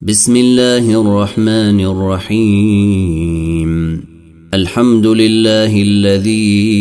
بسم الله الرحمن الرحيم. الحمد لله الذي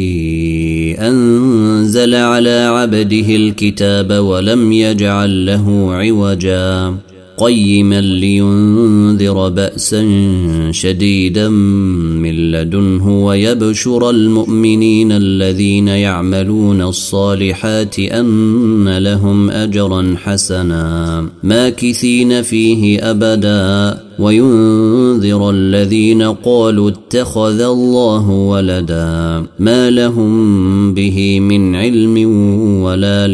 أنزل على عبده الكتاب ولم يجعل له عوجا قيما لينذر بأسا شديدا من لدنه ويبشر المؤمنين الذين يعملون الصالحات أن لهم أجرا حسنا ماكثين فيه أبدا وينذر الذين قالوا اتخذ الله ولدا ما لهم به من علم ولا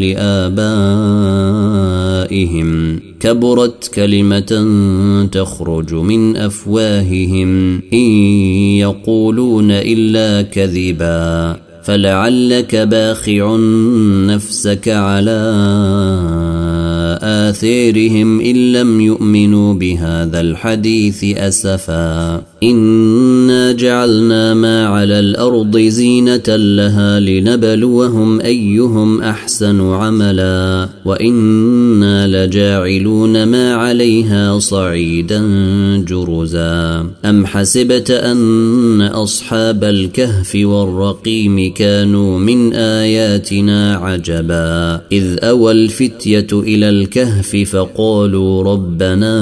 لآبائهم كبرت كلمة تخرج من أفواههم إن يقولون إلا كذبا فلعلك باخع نفسك على آثارهم إن لم يؤمنوا بهذا الحديث أسفا إنا جعلنا ما على الأرض زينة لها لنبلوهم أيهم أحسن عملا وإنا لجاعلون ما عليها صعيدا جرزا أم حسبت أن أصحاب الكهف والرقيم كانوا من آياتنا عجبا إذ أوى الفتية إلى الكهف فقالوا ربنا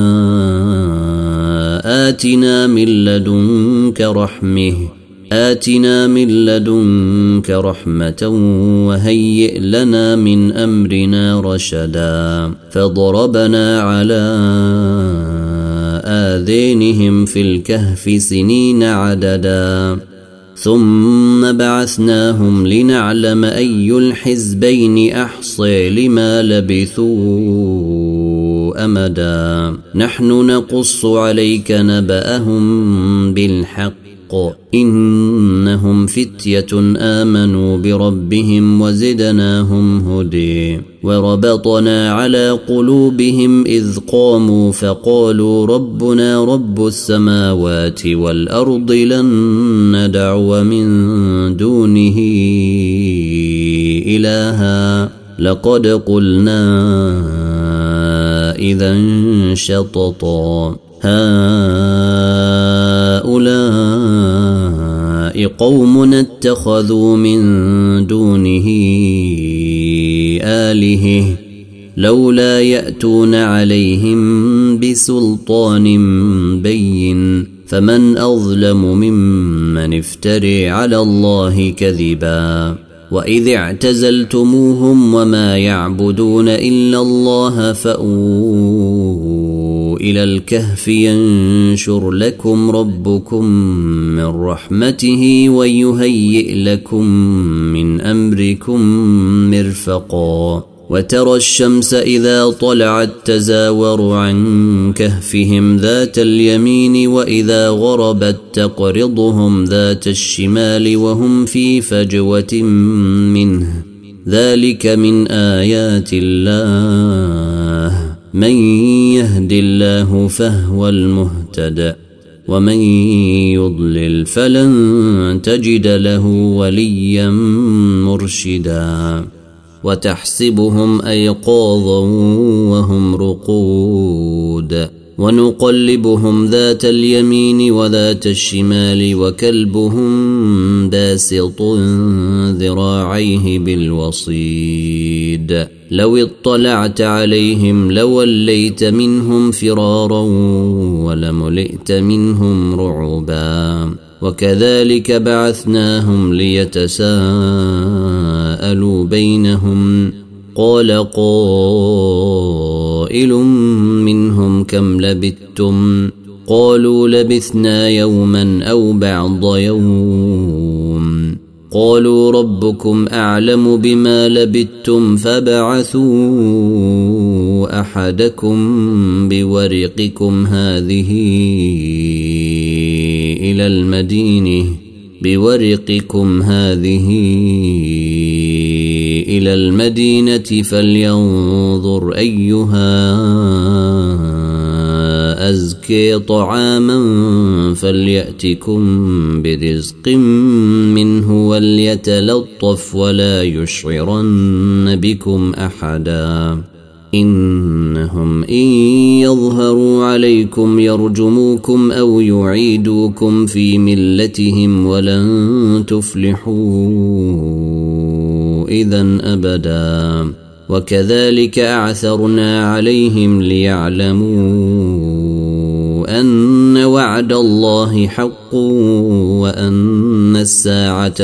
آتنا من لدنك رحمة وهيئ لنا من أمرنا رشدا فضربنا على آذانهم في الكهف سنين عددا ثم بعثناهم لنعلم أي الحزبين أحصى لما لبثوا أمدا نحن نقص عليك نبأهم بالحق إنهم فتية آمنوا بربهم وزدناهم هدى وربطنا على قلوبهم إذ قاموا فقالوا ربنا رب السماوات والأرض لن ندعو من دونه إلها لقد قلنا إذا شططا هؤلاء قوم اتخذوا من دونه آلهة لولا يأتون عليهم بسلطان بين فمن أظلم ممن افتري على الله كذبا وإذ اعتزلتموهم وما يعبدون إلا الله فأووا إلى الكهف ينشر لكم ربكم من رحمته ويهيئ لكم من أمركم مرفقا وترى الشمس إذا طلعت تزاور عن كهفهم ذات اليمين وإذا غربت تقرضهم ذات الشمال وهم في فجوة منه ذلك من آيات الله من يهد الله فهو المهتد ومن يضلل فلن تجد له وليا مرشدا وتحسبهم أيقاظا وهم رقود ونقلبهم ذات اليمين وذات الشمال وكلبهم باسط ذراعيه بالوصيد لو اطلعت عليهم لوليت منهم فرارا ولملئت منهم رعبا وكذلك بعثناهم ليتساءلوا بينهم قال قائل منهم كم لبثتم قالوا لبثنا يوما أو بعض يوم قالوا ربكم أعلم بما لبثتم فبعثوا أحدكم بورقكم هذه إلى المدينة فلينظر أيها أزكي طعاما فليأتكم برزق منه وليتلطف ولا يشعرن بكم أحدا إنهم إن يظهروا عليكم يرجموكم أو يعيدوكم في ملتهم ولن تفلحوا إذن أبدا وكذلك أعثرنا عليهم ليعلموا أن وعد الله حق وأن الساعة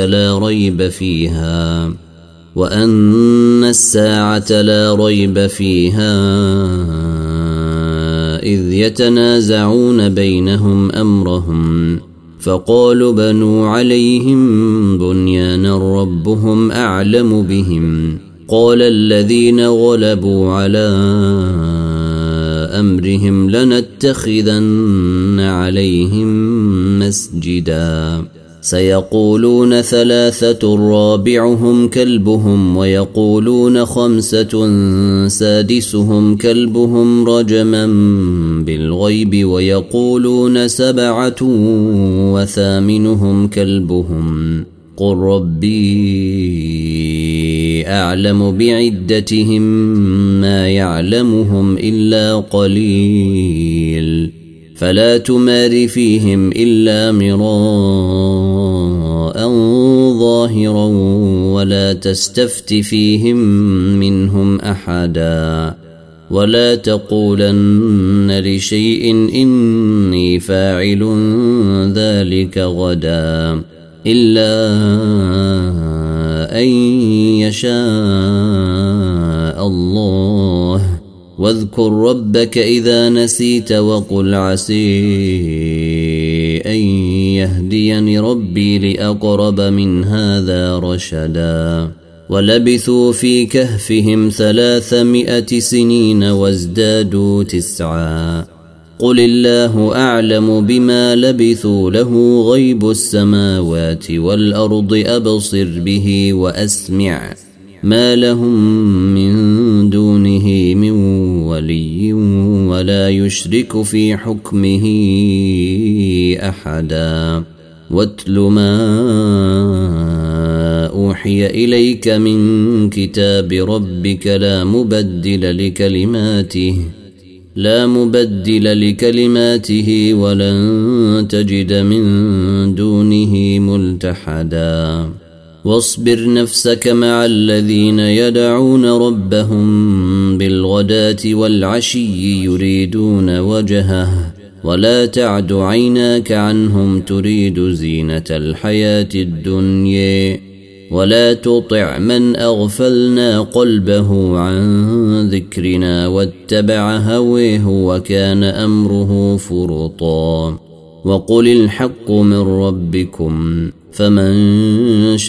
لا ريب فيها إذ يتنازعون بينهم أمرهم فقالوا بنوا عليهم بنيانا ربهم أعلم بهم قال الذين غلبوا على أمرهم لنتخذن عليهم مسجدا سيقولون 3 رابعهم كلبهم ويقولون 5 سادسهم كلبهم رجما بالغيب ويقولون 7 وثامنهم كلبهم قل ربي أعلم بعدتهم ما يعلمهم إلا قليل فلا تمار فيهم إلا مراء ظاهرا ولا تستفت فيهم منهم أحدا ولا تقولن لشيء إني فاعل ذلك غدا إلا أن يشاء الله واذكر ربك إذا نسيت وقل عسي أن يهديني ربي لأقرب من هذا رشدا ولبثوا في كهفهم 300 سنين وازدادوا 9 قل الله أعلم بما لبثوا له غيب السماوات والأرض أبصر به وأسمع ما لهم من دونه من ولي ولا يشرك في حكمه أحدا واتل ما أوحي إليك من كتاب ربك لا مبدل لكلماته ولن تجد من دونه ملتحدا واصبر نفسك مع الذين يدعون ربهم بالغداة والعشي يريدون وجهه ولا تعد عيناك عنهم تريد زينة الحياة الدنيا ولا تطع من أغفلنا قلبه عن ذكرنا واتبع هويه وكان أمره فرطا وقل الحق من ربكم فمن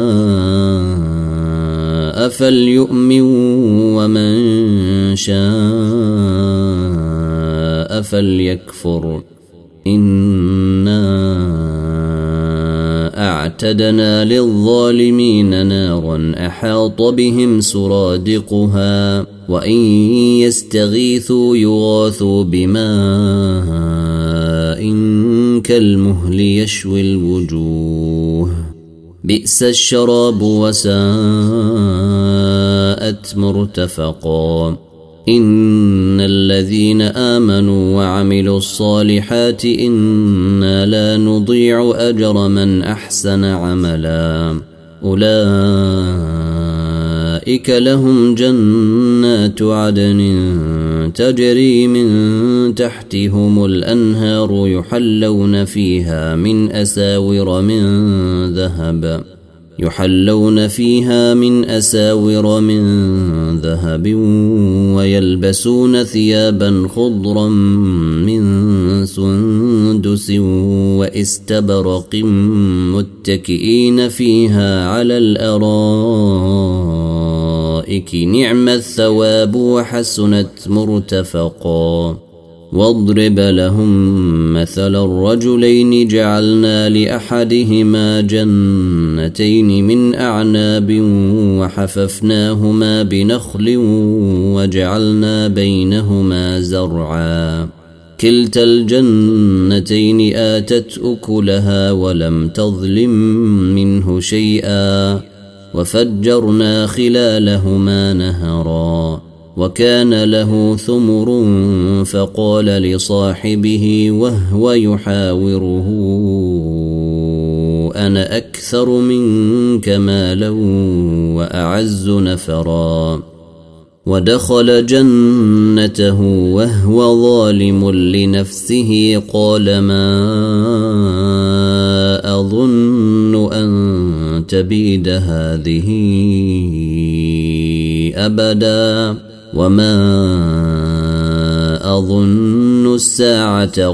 شاء فليؤمن ومن شاء فليكفر إنا أعتدنا للظالمين نارا أحاط بهم سرادقها وإن يستغيثوا يغاثوا بماء كالمهل يشوي الوجوه بئس الشراب وساءت مرتفقا إن الذين آمنوا وعملوا الصالحات إنا لا نضيع أجر من أحسن عملا أولئك لهم جنات عدن تجري من تحتهم الأنهار يحلون فيها من أساور من ذهب ويلبسون ثيابا خضرا من سندس واستبرق متكئين فيها على الأرائك نعم الثواب وحسنت مرتفقا واضرب لهم مثل الرجلين جعلنا لأحدهما جنتين من أعناب وحففناهما بنخل وجعلنا بينهما زرعا كلتا الجنتين آتت أكلها ولم تظلم منه شيئا وفجرنا خلالهما نهرا وكان له ثمر فقال لصاحبه وهو يحاوره أنا أكثر منك مالا وأعز نفرا ودخل جنته وهو ظالم لنفسه قال ما أظن أن تبيد هذه أبدا وما أظن الساعة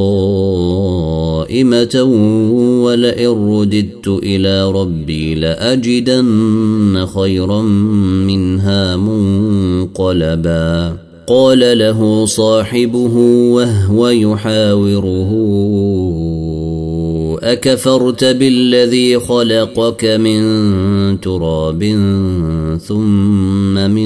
قائمة ولئن رددت إلى ربي لأجدن خيرا منها منقلبا قال له صاحبه وهو يحاوره أكفرت بالذي خلقك من تراب ثم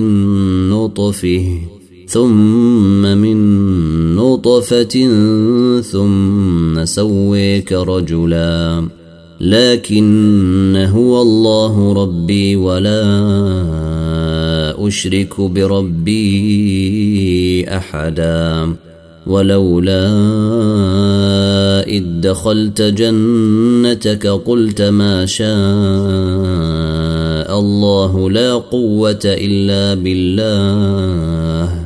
من نطفة ثم سويك رجلا لكن هو الله ربي ولا أشرك بربي أحدا ولولا إذ دخلت جنتك قلت ما شاء الله لا قوة إلا بالله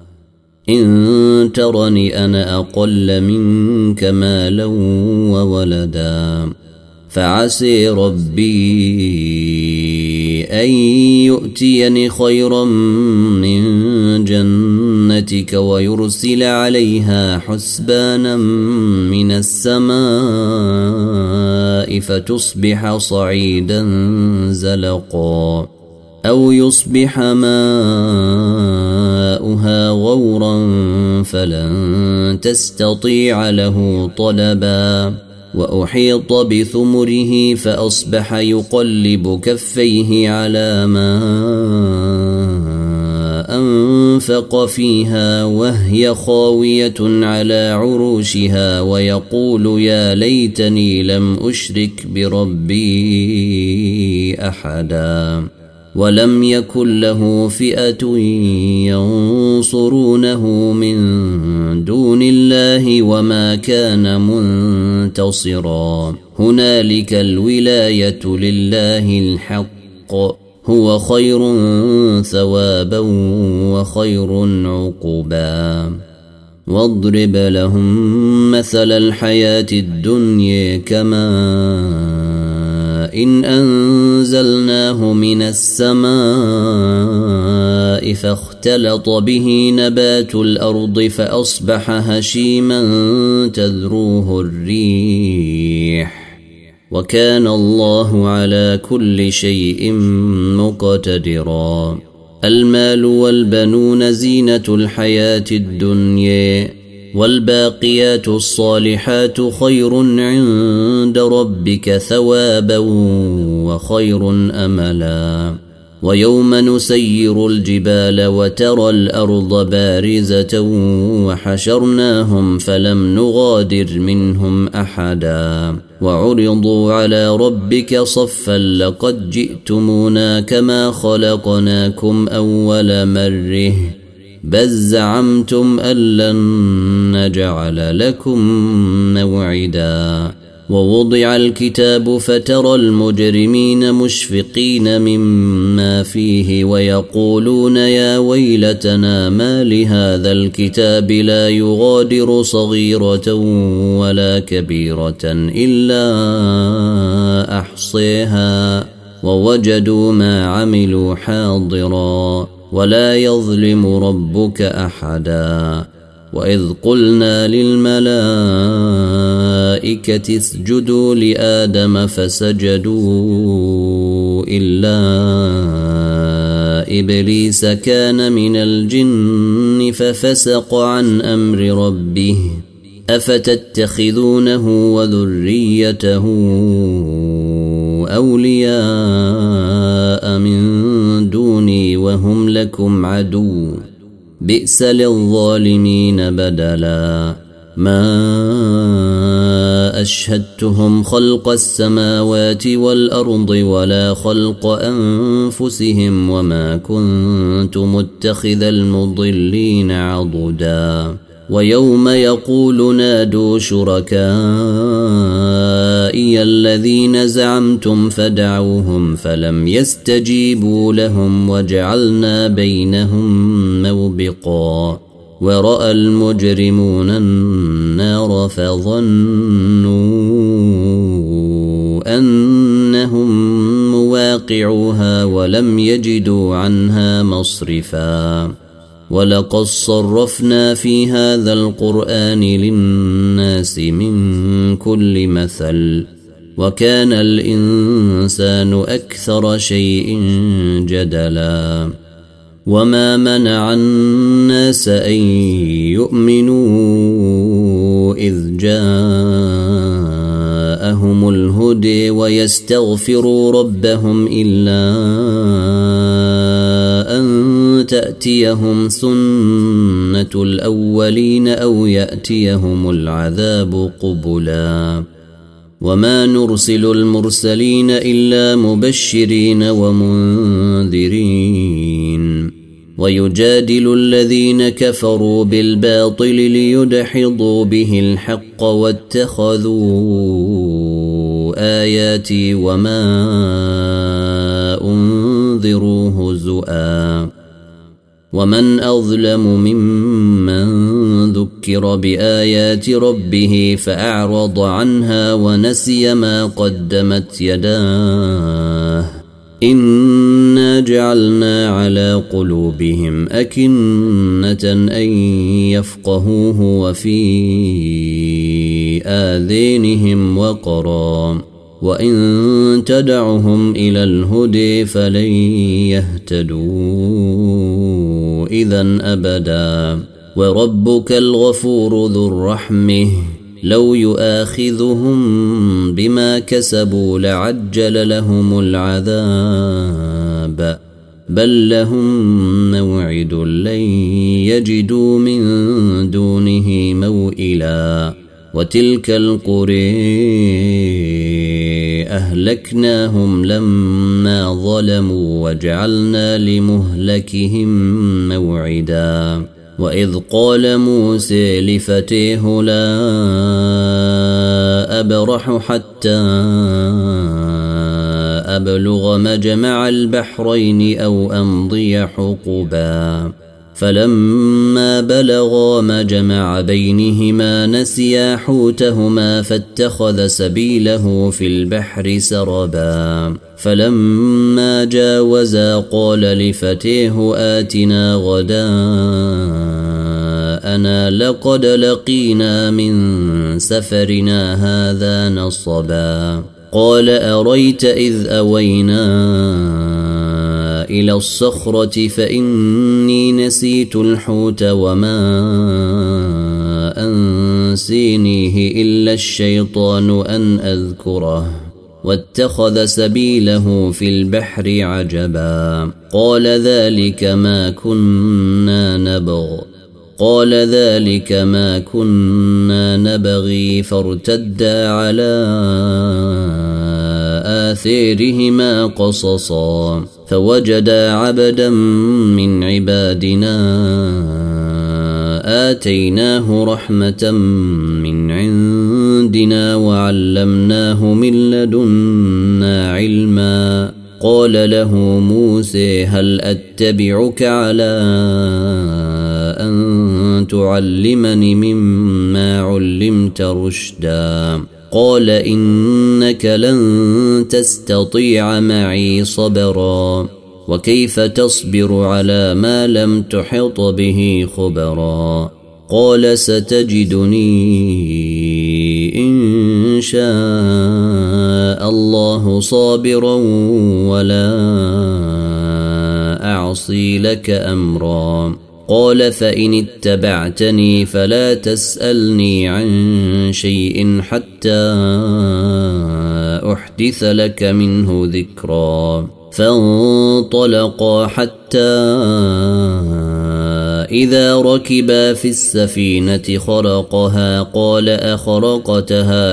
إن ترني أنا أقل منك مالا وولدا فعسي ربي أن يؤتيني خيرا من جنتك ويرسل عليها حسبانا من السماء فتصبح صعيدا زلقا أو يصبح ماؤها غورا فلن تستطيع له طلبا وأحيط بثمره فأصبح يقلب كفيه على ما أنفق فيها وهي خاوية على عروشها ويقول يا ليتني لم أشرك بربي أحدا ولم يكن له فئة ينصرونه من دون الله وما كان منتصرا هنالك الولاية لله الحق هو خير ثوابا وخير عقبا واضرب لهم مثل الحياة الدنيا كماء إن أنزلناه من السماء فاختلط به نبات الأرض فأصبح هشيما تذروه الريح وكان الله على كل شيء مقتدرا المال والبنون زينة الحياة الدنيا والباقيات الصالحات خير عند ربك ثوابا وخير أملا ويوم نسير الجبال وترى الأرض بارزة وحشرناهم فلم نغادر منهم أحدا وعرضوا على ربك صفا لقد جئتمونا كما خلقناكم أول مرة بل زعمتم أن لن نجعل لكم موعدا ووضع الكتاب فترى المجرمين مشفقين مما فيه ويقولون يا ويلتنا ما لهذا الكتاب لا يغادر صغيرة ولا كبيرة إلا أحصيها ووجدوا ما عملوا حاضرا ولا يظلم ربك أحدا وإذ قلنا للملائكة اسجدوا لآدم فسجدوا إلا إبليس كان من الجن ففسق عن أمر ربه أفتتخذونه وذريته أولياء من دوني وهم لكم عدو بئس للظالمين بدلا ما أشهدتهم خلق السماوات والأرض ولا خلق أنفسهم وما كنت متخذ المضلين عضدا ويوم يقول نادوا شركائي الذين زعمتم فدعوهم فلم يستجيبوا لهم وجعلنا بينهم موبقا ورأى المجرمون النار فظنوا أنهم مواقعوها ولم يجدوا عنها مصرفا ولقد صرفنا في هذا القرآن للناس من كل مثل وكان الإنسان أكثر شيء جدلا وما منع الناس أن يؤمنوا إذ جاءهم الهدى ويستغفروا ربهم إلا أن تأتيهم سنة الأولين أو يأتيهم العذاب قبلا وما نرسل المرسلين إلا مبشرين ومنذرين ويجادل الذين كفروا بالباطل ليدحضوا به الحق واتخذوا آياتي وما أنذروا هزؤا ومن أظلم ممن ذكر بآيات ربه فأعرض عنها ونسي ما قدمت يداه إنا جعلنا على قلوبهم أكنة أن يفقهوه وفي آذانهم وقرا وإن تدعهم إلى الهدى فلن يهتدوا إذن أبدا وربك الغفور ذو الرحمة لو يؤاخذهم بما كسبوا لعجل لهم العذاب بل لهم موعد لن يجدوا من دونه موئلا وتلك القرى أهلكناهم لما ظلموا وجعلنا لمهلكهم موعدا وإذ قال موسى لفتيه لا أبرح حتى أبلغ مجمع البحرين أو أمضي حقبا فلما بلغا مجمع بينهما نسيا حوتهما فاتخذ سبيله في البحر سربا فلما جاوزا قال لفتيه آتنا غداءنا لقد لقينا من سفرنا هذا نصبا قال أريت إذ أوينا إلى الصخرة فإني نسيت الحوت وما أنسينيه إلا الشيطان أن أذكره واتخذ سبيله في البحر عجبا قال ذلك ما كنا نبغي فارتدا على آثارهما قصصا فوجدا عبدا من عبادنا آتيناه رحمة من عندنا وعلمناه من لدنا علما قال له موسى هل أتبعك على أن تعلمني مما علمت رشدا قال إنك لن تستطيع معي صبرا وكيف تصبر على ما لم تحط به خبرا قال ستجدني إن شاء الله صابرا ولا أعصي لك أمرا قال فإن اتبعتني فلا تسألني عن شيء حتى أحدث لك منه ذكرا فانطلقا حتى إذا ركبا في السفينة خرقها قال أخرقتها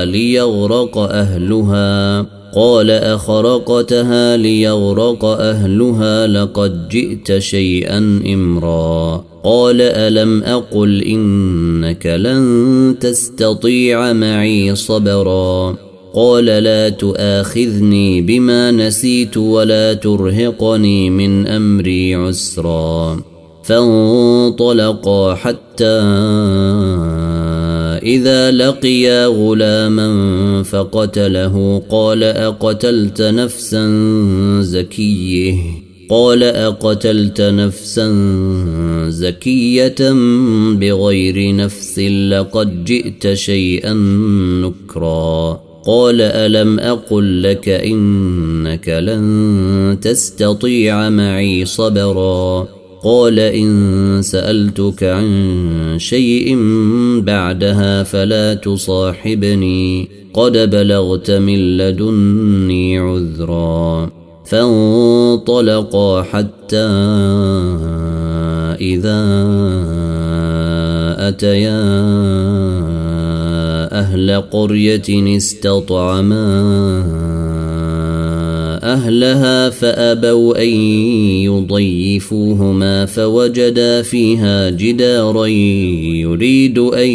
ليغرق أهلها لقد جئت شيئا إمرا قال ألم أقل إنك لن تستطيع معي صبرا قال لا تؤاخذني بما نسيت ولا ترهقني من أمري عسرا فانطلقا حتى إذا لقيا غلاما فقتله قال أقتلت نفسا زكية بغير نفس لقد جئت شيئا نكرا قال ألم أقل لك إنك لن تستطيع معي صبرا قال إن سألتك عن شيء بعدها فلا تصاحبني قد بلغت من لدني عذرا فانطلقا حتى إذا أتيا أهل قرية استطعما أهلها فأبوا أن يضيفوهما فوجدا فيها جدارا يريد أن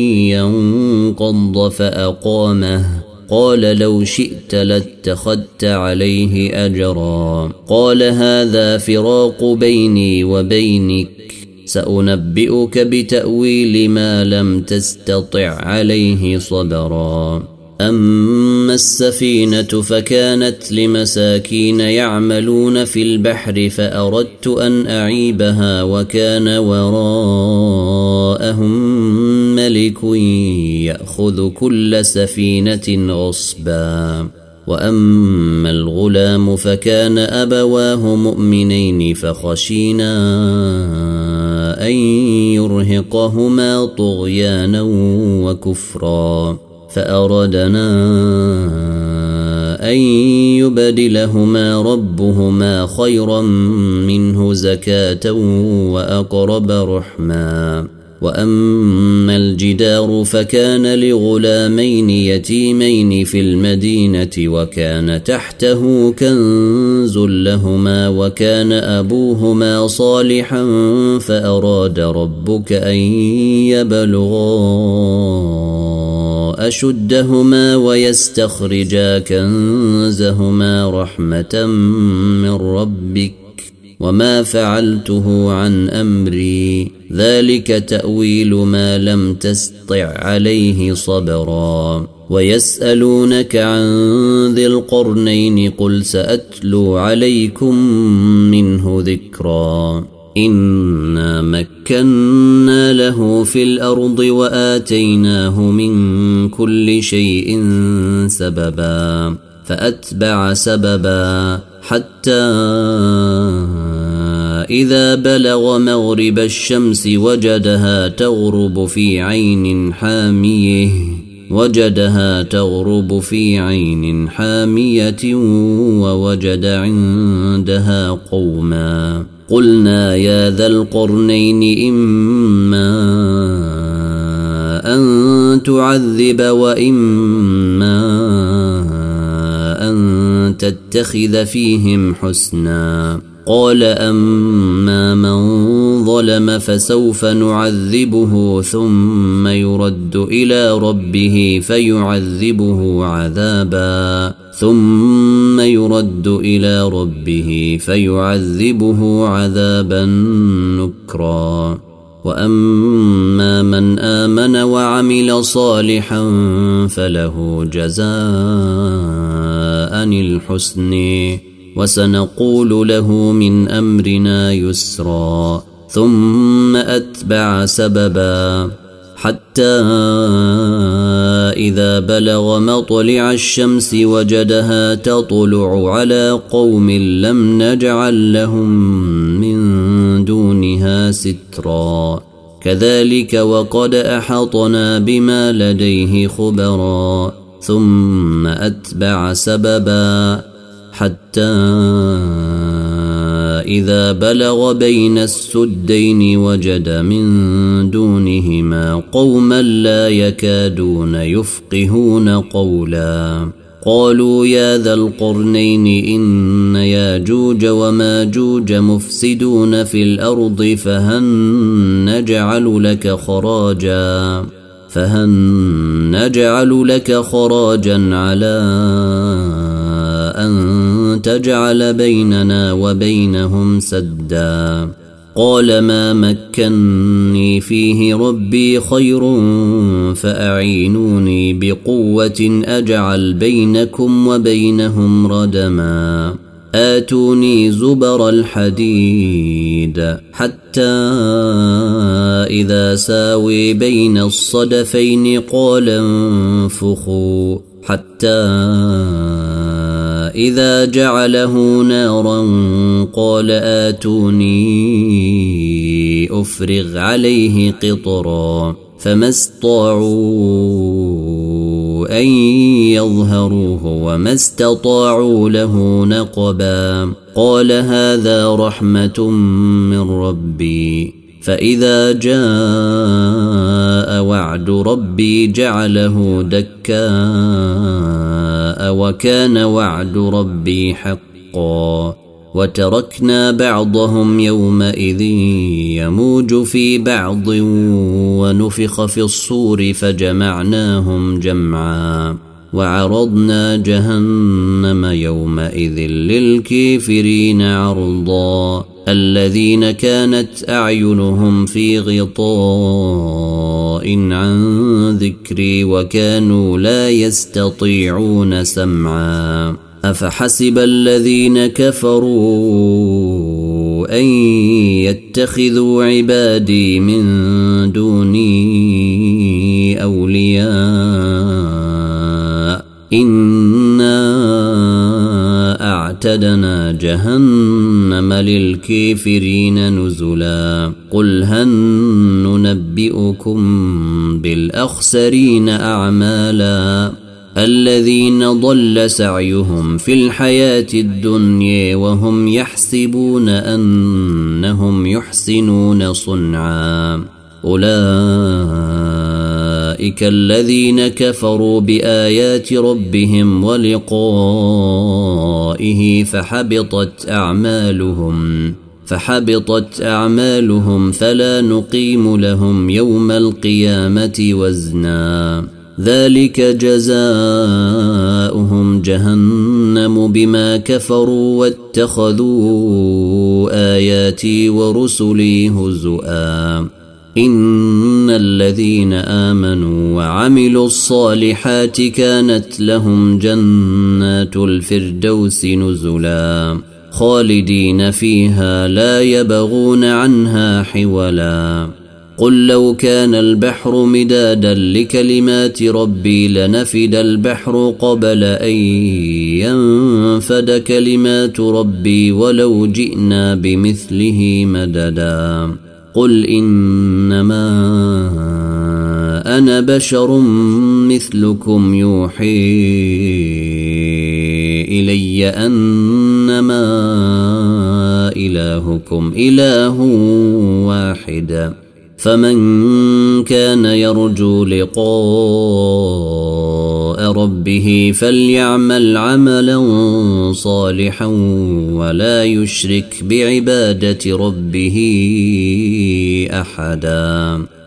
ينقض فأقامه قال لو شئت لاتخذت عليه أجرا قال هذا فراق بيني وبينك سأنبئك بتأويل ما لم تستطع عليه صبرا أما السفينة فكانت لمساكين يعملون في البحر فأردت أن أعيبها وكان وراءهم ملك يأخذ كل سفينة غصبا وأما الغلام فكان أبواه مؤمنين فخشينا أن يرهقهما طغيانا وكفرا فأردنا أن يبدلهما ربهما خيرا منه زكاة وأقرب رحما وأما الجدار فكان لغلامين يتيمين في المدينة وكان تحته كنز لهما وكان أبوهما صالحا فأراد ربك أن يبلغا أشدهما ويستخرجا كنزهما رحمة من ربك وما فعلته عن أمري ذلك تأويل ما لم تستطع عليه صبرا ويسألونك عن ذي القرنين قل سأتلو عليكم منه ذكرا إنا مكنا له في الأرض وآتيناه من كل شيء سببا فأتبع سببا حتى إذا بلغ مغرب الشمس وجدها تغرب في عين حامية ووجد عندها قوما قلنا يا ذا القرنين إما أن تعذب وإما أن تتخذ فيهم حسنا قال أما من ظلم فسوف نعذبه ثم يرد إلى ربه فيعذبه عذابا نكرا وأما من آمن وعمل صالحا فله جزاء الحسن وسنقول له من أمرنا يسرا ثم أتبع سببا حتى إذا بلغ مطلع الشمس وجدها تطلع على قوم لم نجعل لهم من دونها سترا كذلك وقد أحطنا بما لديه خبرا ثم أتبع سببا حتى إذا بلغ بين السدين وجد من دونهما قوما لا يكادون يفقهون قولا قالوا يا ذا القرنين إن ياجوج وماجوج مفسدون في الأرض فهل نجعل لك خراجا على أن تجعل بيننا وبينهم سدا قال ما مكني فيه ربي خير فأعينوني بقوة أجعل بينكم وبينهم ردما آتوني زبر الحديد حتى إذا ساوي بين الصدفين قال انفخوا حتى إذا جعله نارا قال آتوني أفرغ عليه قطرا فما استطاعوا أن يظهروه وما استطاعوا له نقبا قال هذا رحمة من ربي فإذا جاء وعد ربي جعله دكاء وكان وعد ربي حقا وتركنا بعضهم يومئذ يموج في بعض ونفخ في الصور فجمعناهم جمعا وعرضنا جهنم يومئذ للكافرين عرضا الذين كانت أعينهم في غطاء عن ذكري وكانوا لا يستطيعون سمعا أفحسب الذين كفروا أن يتخذوا عبادي من دوني أولياء إنا أعتدنا جهنم للكافرين نزلا قل هل ننبئكم بالأخسرين أعمالا الذين ضل سعيهم في الحياة الدنيا وهم يحسبون أنهم يحسنون صنعا أولئك الذين كفروا بآيات ربهم ولقائه فحبطت أعمالهم فلا نقيم لهم يوم القيامة وزنا ذلك جزاؤهم جهنم بما كفروا واتخذوا آياتي ورسلي هزؤا إن الذين آمنوا وعملوا الصالحات كانت لهم جنات الفردوس نزلا خالدين فيها لا يبغون عنها حولا قل لو كان البحر مدادا لكلمات ربي لنفد البحر قبل أن ينفد كلمات ربي ولو جئنا بمثله مددا قل إنما أنا بشر مثلكم يوحي إلي أنما إلهكم إله واحد فمن كان يرجو لقاء ربه فليعمل عملا صالحا ولا يشرك بعبادة ربه أحدا.